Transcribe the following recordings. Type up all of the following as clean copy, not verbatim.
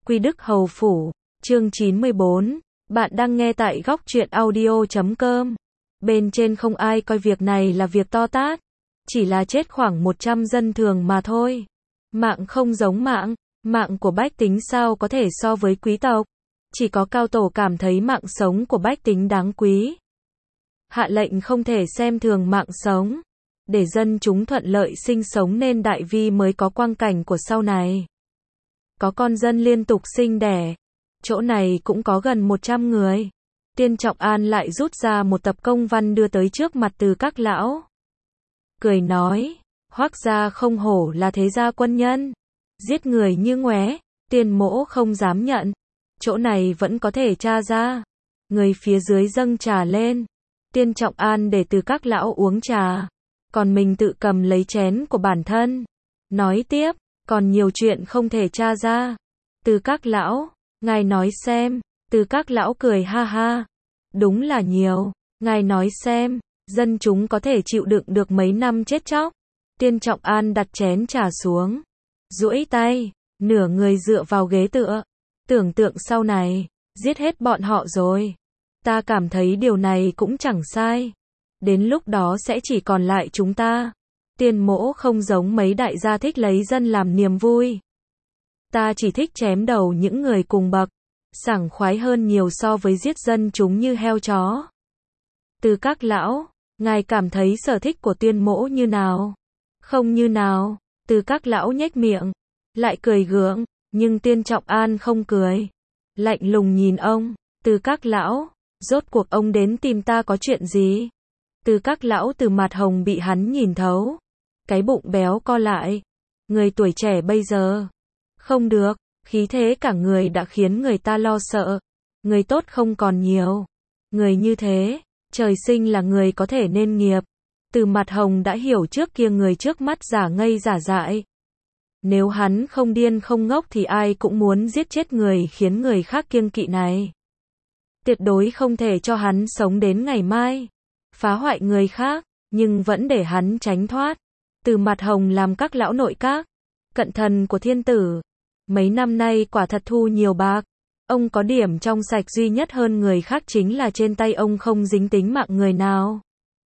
Quy Đức Hầu Phủ, chương 94, bạn đang nghe tại góc truyện audio.com. Bên trên không ai coi việc này là việc to tát, chỉ là chết khoảng 100 dân thường mà thôi. Mạng không giống mạng của bách tính sao có thể so với quý tộc. Chỉ có cao tổ cảm thấy mạng sống của bách tính đáng quý. Hạ lệnh không thể xem thường mạng sống, để dân chúng thuận lợi sinh sống nên đại vi mới có quang cảnh của sau này. Có con dân liên tục sinh đẻ, chỗ này cũng có gần 100 người. Tiên Trọng An lại rút ra một tập công văn đưa tới trước mặt Từ Các lão. Cười nói, Hoắc gia không hổ là thế gia quân nhân, giết người như ngoé, Tiên mỗ không dám nhận. Chỗ này vẫn có thể tra ra. Người phía dưới dâng trà lên. Tiên Trọng An để Từ Các lão uống trà, còn mình tự cầm lấy chén của bản thân. Nói tiếp, còn nhiều chuyện không thể tra ra. Từ Các lão, ngài nói xem. Từ Các lão cười ha ha. Đúng là nhiều. Ngài nói xem, dân chúng có thể chịu đựng được mấy năm chết chóc. Tiên Trọng An đặt chén trà xuống, duỗi tay, nửa người dựa vào ghế tựa. Tưởng tượng sau này, giết hết bọn họ rồi. Ta cảm thấy điều này cũng chẳng sai. Đến lúc đó sẽ chỉ còn lại chúng ta. Tiên mỗ không giống mấy đại gia thích lấy dân làm niềm vui. Ta chỉ thích chém đầu những người cùng bậc, sảng khoái hơn nhiều so với giết dân chúng như heo chó. Từ Các lão, ngài cảm thấy sở thích của Tiên mỗ như nào? Không như nào. Từ Các lão nhếch miệng, lại cười gượng, nhưng Tiên Trọng An không cười. Lạnh lùng nhìn ông. Từ Các lão, rốt cuộc ông đến tìm ta có chuyện gì? Từ Các lão từ mặt hồng bị hắn nhìn thấu. Cái bụng béo co lại. Người tuổi trẻ bây giờ, không được, khí thế cả người đã khiến người ta lo sợ. Người tốt không còn nhiều. Người như thế, trời sinh là người có thể nên nghiệp. Từ mặt hồng đã hiểu trước kia người trước mắt giả ngây giả dại. Nếu hắn không điên không ngốc thì ai cũng muốn giết chết người khiến người khác kiêng kỵ này. Tuyệt đối không thể cho hắn sống đến ngày mai. Phá hoại người khác, nhưng vẫn để hắn tránh thoát. Từ mặt hồng làm các lão nội các, cận thần của thiên tử. Mấy năm nay quả thật thu nhiều bạc. Ông có điểm trong sạch duy nhất hơn người khác chính là trên tay ông không dính tính mạng người nào.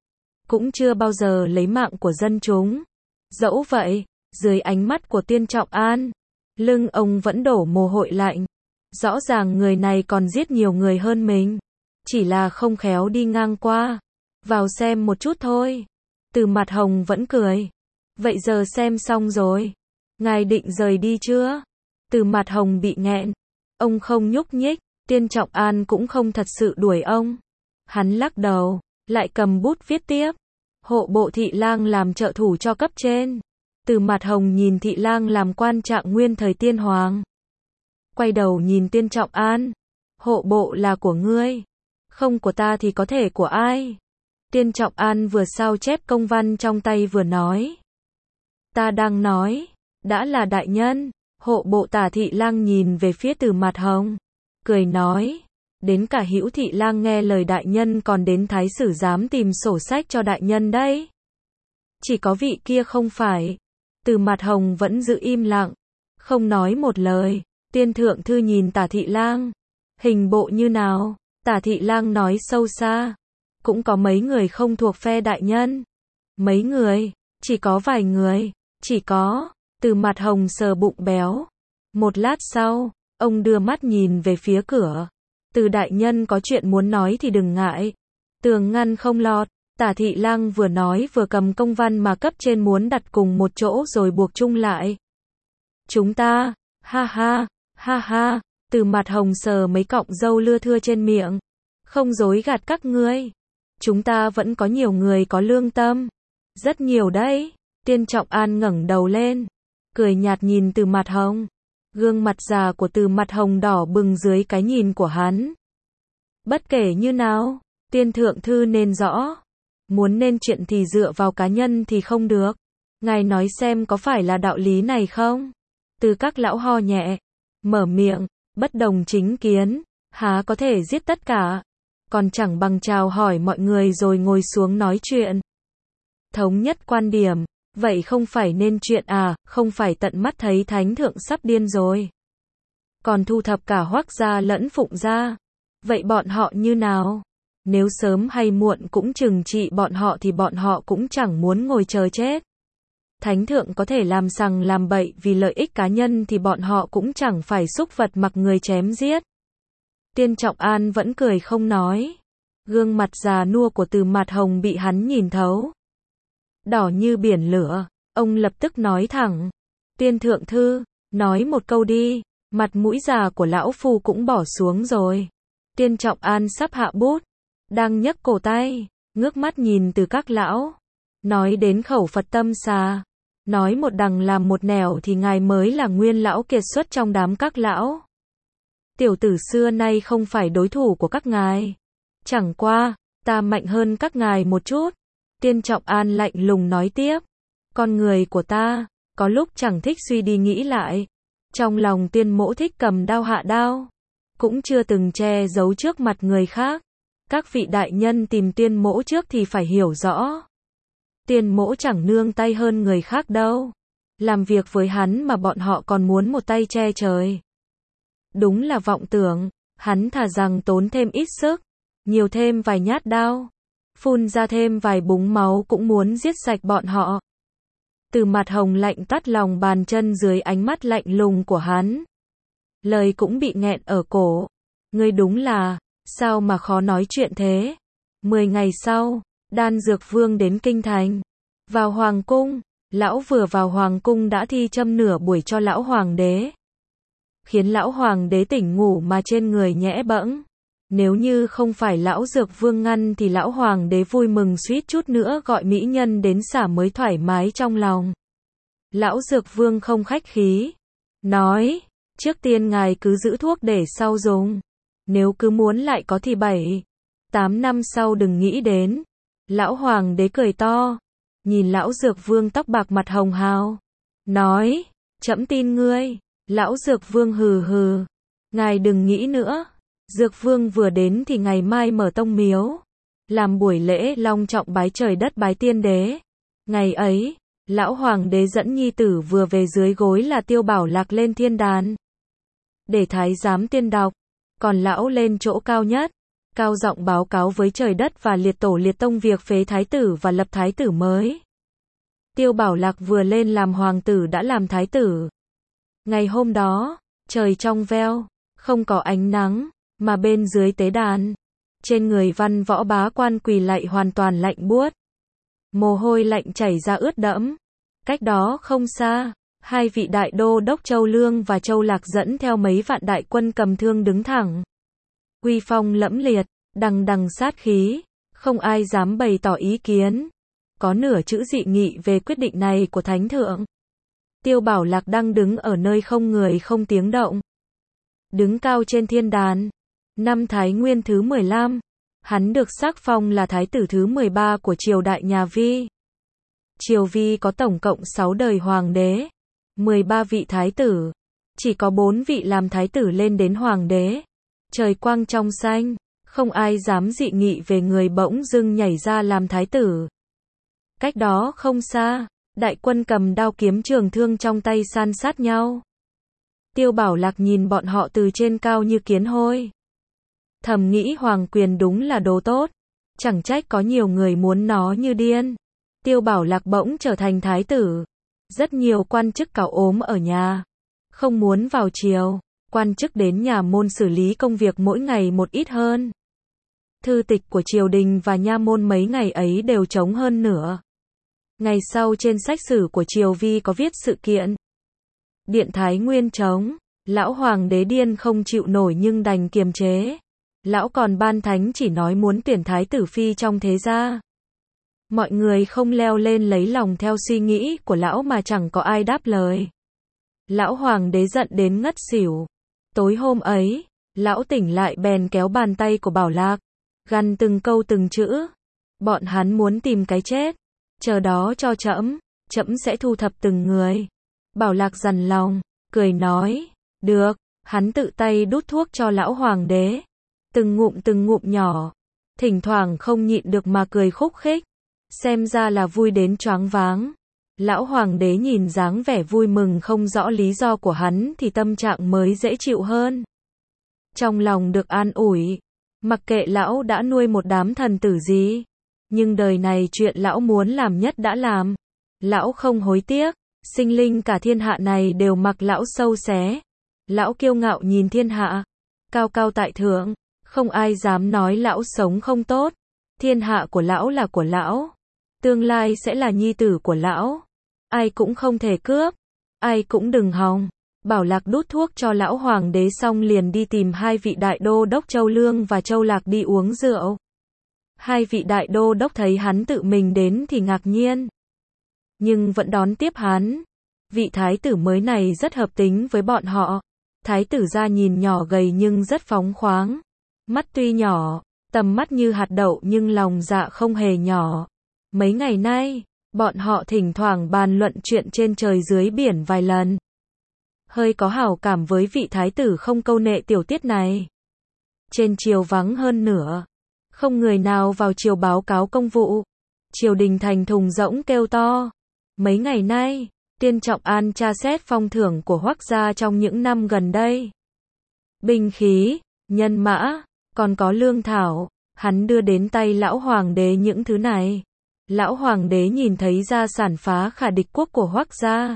Cũng chưa bao giờ lấy mạng của dân chúng. Dẫu vậy, dưới ánh mắt của Tiên Trọng An, lưng ông vẫn đổ mồ hôi lạnh. Rõ ràng người này còn giết nhiều người hơn mình. Chỉ là không khéo đi ngang qua. Vào xem một chút thôi. Từ mặt hồng vẫn cười. Vậy giờ xem xong rồi. Ngài định rời đi chưa? Từ mặt hồng bị nghẹn. Ông không nhúc nhích. Tiên Trọng An cũng không thật sự đuổi ông. Hắn lắc đầu, lại cầm bút viết tiếp. Hộ bộ thị lang làm trợ thủ cho cấp trên. Từ mặt hồng nhìn thị lang làm quan trạng nguyên thời Tiên Hoàng. Quay đầu nhìn Tiên Trọng An. Hộ bộ là của ngươi. Không của ta thì có thể của ai? Tiên Trọng An vừa sao chép công văn trong tay vừa nói. Ta đang nói, đã là đại nhân. Hộ bộ Tả thị lang nhìn về phía Từ mặt hồng, cười nói, đến cả Hữu thị lang nghe lời đại nhân còn đến thái sử dám tìm sổ sách cho đại nhân đấy. Chỉ có vị kia không phải. Từ mặt hồng vẫn giữ im lặng, không nói một lời. Tiên thượng thư nhìn Tả thị lang, hình bộ như nào? Tả thị lang nói sâu xa, cũng có mấy người không thuộc phe đại nhân. Mấy người? Chỉ có vài người. Chỉ có. Từ mặt hồng sờ bụng béo. Một lát sau, ông đưa mắt nhìn về phía cửa. Từ đại nhân có chuyện muốn nói thì đừng ngại. Tường ngăn không lọt. Tả thị lang vừa nói vừa cầm công văn mà cấp trên muốn đặt cùng một chỗ rồi buộc chung lại. Chúng ta, ha ha, ha ha. Từ mặt hồng sờ mấy cọng râu lưa thưa trên miệng. Không dối gạt các ngươi. Chúng ta vẫn có nhiều người có lương tâm. Rất nhiều đấy. Tiên Trọng An ngẩng đầu lên, cười nhạt nhìn Từ mặt hồng. Gương mặt già của Từ mặt hồng đỏ bừng dưới cái nhìn của hắn. Bất kể như nào, Tiên thượng thư nên rõ. Muốn nên chuyện thì dựa vào cá nhân thì không được. Ngài nói xem có phải là đạo lý này không? Từ Các lão ho nhẹ, mở miệng, bất đồng chính kiến, há có thể giết tất cả. Còn chẳng bằng chào hỏi mọi người rồi ngồi xuống nói chuyện. Thống nhất quan điểm. Vậy không phải nên chuyện à, không phải tận mắt thấy thánh thượng sắp điên rồi. còn thu thập cả Hoắc gia lẫn Phụng gia. Vậy bọn họ như nào? Nếu sớm hay muộn cũng trừng trị bọn họ thì bọn họ cũng chẳng muốn ngồi chờ chết. Thánh thượng có thể làm sằng làm bậy vì lợi ích cá nhân thì bọn họ cũng chẳng phải súc vật mặc người chém giết. Tiên Trọng An vẫn cười không nói. Gương mặt già nua của Từ Mạt Hồng bị hắn nhìn thấu. Đỏ như biển lửa, ông lập tức nói thẳng. Tiên thượng thư, nói một câu đi, mặt mũi già của lão phu cũng bỏ xuống rồi. Tiên Trọng An sắp hạ bút, đang nhấc cổ tay, ngước mắt nhìn từ các lão. Nói đến khẩu Phật tâm xà. Nói một đằng làm một nẻo thì ngài mới là nguyên lão kiệt xuất trong đám các lão. Tiểu tử xưa nay không phải đối thủ của các ngài. Chẳng qua, ta mạnh hơn các ngài một chút. Tiên Trọng An lạnh lùng nói tiếp. Con người của ta, có lúc chẳng thích suy đi nghĩ lại. Trong lòng Tiên mỗ thích cầm đao hạ đao. Cũng chưa từng che giấu trước mặt người khác. Các vị đại nhân tìm Tiên mỗ trước thì phải hiểu rõ. Tiên mỗ chẳng nương tay hơn người khác đâu. Làm việc với hắn mà bọn họ còn muốn một tay che trời. Đúng là vọng tưởng, hắn thà rằng tốn thêm ít sức, nhiều thêm vài nhát đao, phun ra thêm vài búng máu cũng muốn giết sạch bọn họ. Từ Mạt Hồng lạnh tắt lòng bàn chân dưới ánh mắt lạnh lùng của hắn. Lời cũng bị nghẹn ở cổ. Ngươi đúng là, sao mà khó nói chuyện thế? 10 ngày sau, Đan Dược Vương đến Kinh Thành. Vào Hoàng cung, lão vừa vào Hoàng cung đã thi châm nửa buổi cho lão Hoàng đế. Khiến lão Hoàng đế tỉnh ngủ mà trên người nhẽ bẫng. Nếu như không phải lão Dược Vương ngăn thì lão Hoàng đế vui mừng suýt chút nữa gọi mỹ nhân đến xả mới thoải mái trong lòng. Lão Dược Vương không khách khí. Nói, trước tiên ngài cứ giữ thuốc để sau dùng. Nếu cứ muốn lại có thì 7-8 năm sau đừng nghĩ đến. Lão Hoàng đế cười to. Nhìn lão Dược Vương tóc bạc mặt hồng hào. Nói, trẫm tin ngươi. Lão Dược Vương hừ hừ. Ngài đừng nghĩ nữa. Dược Vương vừa đến thì ngày mai mở tông miếu. Làm buổi lễ long trọng bái trời đất bái tiên đế. Ngày ấy, lão Hoàng đế dẫn nhi tử vừa về dưới gối là Tiêu Bảo Lạc lên thiên đàn. Để thái giám tiên đọc. Còn lão lên chỗ cao nhất. Cao giọng báo cáo với trời đất và liệt tổ liệt tông việc phế thái tử và lập thái tử mới. Tiêu Bảo Lạc vừa lên làm hoàng tử đã làm thái tử. Ngày hôm đó, trời trong veo, không có ánh nắng, mà bên dưới tế đàn, trên người văn võ bá quan quỳ lạy hoàn toàn lạnh buốt. Mồ hôi lạnh chảy ra ướt đẫm. Cách đó không xa, hai vị đại đô đốc Châu Lương và Châu Lạc dẫn theo mấy vạn đại quân cầm thương đứng thẳng. Uy phong lẫm liệt, đằng đằng sát khí, không ai dám bày tỏ ý kiến. Có nửa chữ dị nghị về quyết định này của Thánh Thượng. Tiêu Bảo Lạc đang đứng ở nơi không người không tiếng động. Đứng cao trên thiên đàn. Năm Thái Nguyên thứ 15. Hắn được sắc phong là Thái tử thứ 13 của triều đại nhà Vi. Triều Vi có tổng cộng 6 đời hoàng đế. 13 vị thái tử. Chỉ có 4 vị làm thái tử lên đến hoàng đế. Trời quang trong xanh. Không ai dám dị nghị về người bỗng dưng nhảy ra làm thái tử. Cách đó không xa, đại quân cầm đao kiếm trường thương trong tay san sát nhau. Tiêu Bảo Lạc nhìn bọn họ từ trên cao như kiến hôi. Thầm nghĩ hoàng quyền đúng là đồ tốt. Chẳng trách có nhiều người muốn nó như điên. Tiêu Bảo Lạc bỗng trở thành thái tử. Rất nhiều quan chức cáo ốm ở nhà. Không muốn vào triều. Quan chức đến nhà môn xử lý công việc mỗi ngày một ít hơn. Thư tịch của triều đình và nha môn mấy ngày ấy đều trống hơn nửa. Ngày sau trên sách sử của Triều Vi có viết sự kiện. Điện Thái Nguyên trống, lão hoàng đế điên không chịu nổi nhưng đành kiềm chế. Lão còn ban thánh chỉ nói muốn tuyển thái tử phi trong thế gia. Mọi người không leo lên lấy lòng theo suy nghĩ của lão mà chẳng có ai đáp lời. Lão hoàng đế giận đến ngất xỉu. Tối hôm ấy, lão tỉnh lại bèn kéo bàn tay của Bảo Lạc. Gằn từng câu từng chữ. Bọn hắn muốn tìm cái chết. Chờ đó cho trẫm, trẫm sẽ thu thập từng người. Bảo Lạc dằn lòng, cười nói, được, hắn tự tay đút thuốc cho lão hoàng đế. Từng ngụm nhỏ, thỉnh thoảng không nhịn được mà cười khúc khích. Xem ra là vui đến choáng váng. Lão hoàng đế nhìn dáng vẻ vui mừng không rõ lý do của hắn thì tâm trạng mới dễ chịu hơn. Trong lòng được an ủi, mặc kệ lão đã nuôi một đám thần tử gì, nhưng đời này chuyện lão muốn làm nhất đã làm. Lão không hối tiếc, sinh linh cả thiên hạ này đều mặc lão sâu xé. Lão kiêu ngạo nhìn thiên hạ, cao cao tại thượng, không ai dám nói lão sống không tốt. Thiên hạ của lão là của lão, tương lai sẽ là nhi tử của lão. Ai cũng không thể cướp, ai cũng đừng hòng. Bảo Lạc đút thuốc cho lão hoàng đế xong liền đi tìm hai vị đại đô đốc Châu Lương và Châu Lạc đi uống rượu. Hai vị đại đô đốc thấy hắn tự mình đến thì ngạc nhiên, nhưng vẫn đón tiếp hắn. Vị thái tử mới này rất hợp tính với bọn họ. Thái tử ra nhìn nhỏ gầy nhưng rất phóng khoáng. Mắt tuy nhỏ, tầm mắt như hạt đậu nhưng lòng dạ không hề nhỏ. Mấy ngày nay, bọn họ thỉnh thoảng bàn luận chuyện trên trời dưới biển vài lần. Hơi có hảo cảm với vị thái tử không câu nệ tiểu tiết này. Trên triều vắng hơn nửa, không người nào vào triều báo cáo công vụ. Triều đình thành thùng rỗng kêu to. Mấy ngày nay, Tiên Trọng An tra xét phong thưởng của Hoắc gia trong những năm gần đây. Binh khí, nhân mã, còn có lương thảo, hắn đưa đến tay lão hoàng đế những thứ này. Lão hoàng đế nhìn thấy gia sản phá khả địch quốc của Hoắc gia,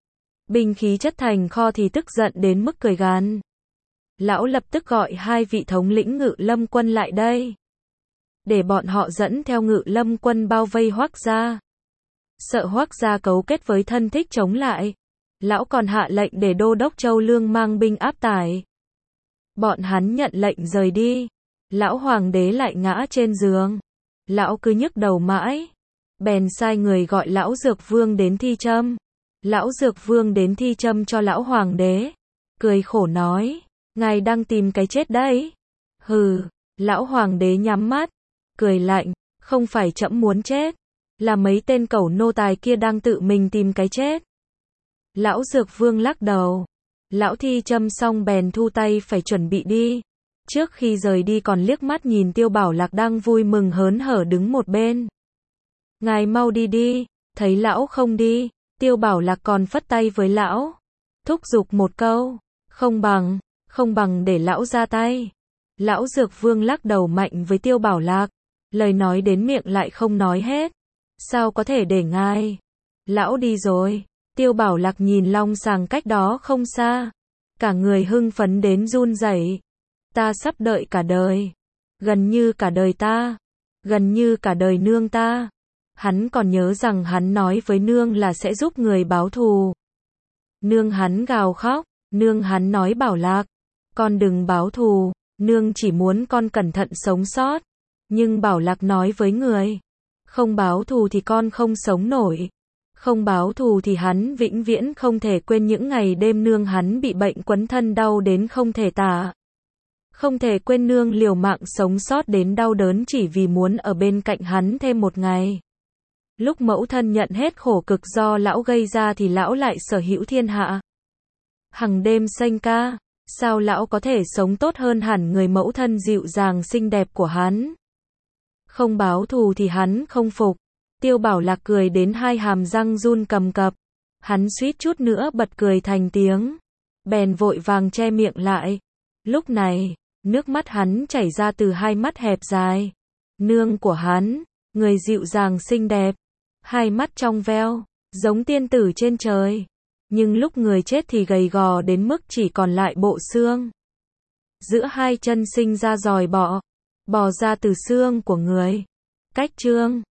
binh khí chất thành kho thì tức giận đến mức cười gằn. Lão lập tức gọi hai vị thống lĩnh Ngự Lâm quân lại đây, để bọn họ dẫn theo Ngự Lâm quân bao vây Hoắc gia. Sợ Hoắc gia cấu kết với thân thích chống lại, lão còn hạ lệnh để đô đốc Châu Lương mang binh áp tải. Bọn hắn nhận lệnh rời đi, lão hoàng đế lại ngã trên giường. Lão cứ nhức đầu mãi, bèn sai người gọi lão Dược Vương đến thi châm. Lão Dược Vương đến thi châm cho lão hoàng đế, cười khổ nói, ngài đang tìm cái chết đấy. Hừ, lão hoàng đế nhắm mắt, cười lạnh, không phải trẫm muốn chết, là mấy tên cẩu nô tài kia đang tự mình tìm cái chết. Lão Dược Vương lắc đầu, lão thi châm xong bèn thu tay phải chuẩn bị đi. Trước khi rời đi còn liếc mắt nhìn Tiêu Bảo Lạc đang vui mừng hớn hở đứng một bên. Ngài mau đi đi, thấy lão không đi, Tiêu Bảo Lạc còn phất tay với lão, thúc giục một câu, không bằng để lão ra tay. Lão Dược Vương lắc đầu mạnh với Tiêu Bảo Lạc, lời nói đến miệng lại không nói hết. Sao có thể để ngài? Lão đi rồi. Tiêu Bảo Lạc nhìn long sàng cách đó không xa, cả người hưng phấn đến run rẩy. Ta sắp đợi cả đời, gần như cả đời ta, gần như cả đời nương ta. Hắn còn nhớ rằng hắn nói với nương là sẽ giúp người báo thù. Nương hắn gào khóc, nương hắn nói Bảo Lạc, con đừng báo thù, nương chỉ muốn con cẩn thận sống sót. Nhưng Bảo Lạc nói với người, không báo thù thì con không sống nổi. Không báo thù thì hắn vĩnh viễn không thể quên những ngày đêm nương hắn bị bệnh quấn thân đau đến không thể tả. Không thể quên nương liều mạng sống sót đến đau đớn chỉ vì muốn ở bên cạnh hắn thêm một ngày. Lúc mẫu thân nhận hết khổ cực do lão gây ra thì lão lại sở hữu thiên hạ. Hằng đêm sanh ca, sao lão có thể sống tốt hơn hẳn người mẫu thân dịu dàng xinh đẹp của hắn. Không báo thù thì hắn không phục. Tiêu Bảo Lạc cười đến hai hàm răng run cầm cập. Hắn suýt chút nữa bật cười thành tiếng, bèn vội vàng che miệng lại. Lúc này, nước mắt hắn chảy ra từ hai mắt hẹp dài. Nương của hắn, người dịu dàng xinh đẹp, hai mắt trong veo, giống tiên tử trên trời. Nhưng lúc người chết thì gầy gò đến mức chỉ còn lại bộ xương. Giữa hai chân sinh ra giòi bọ, bò ra từ xương của người. Cách chương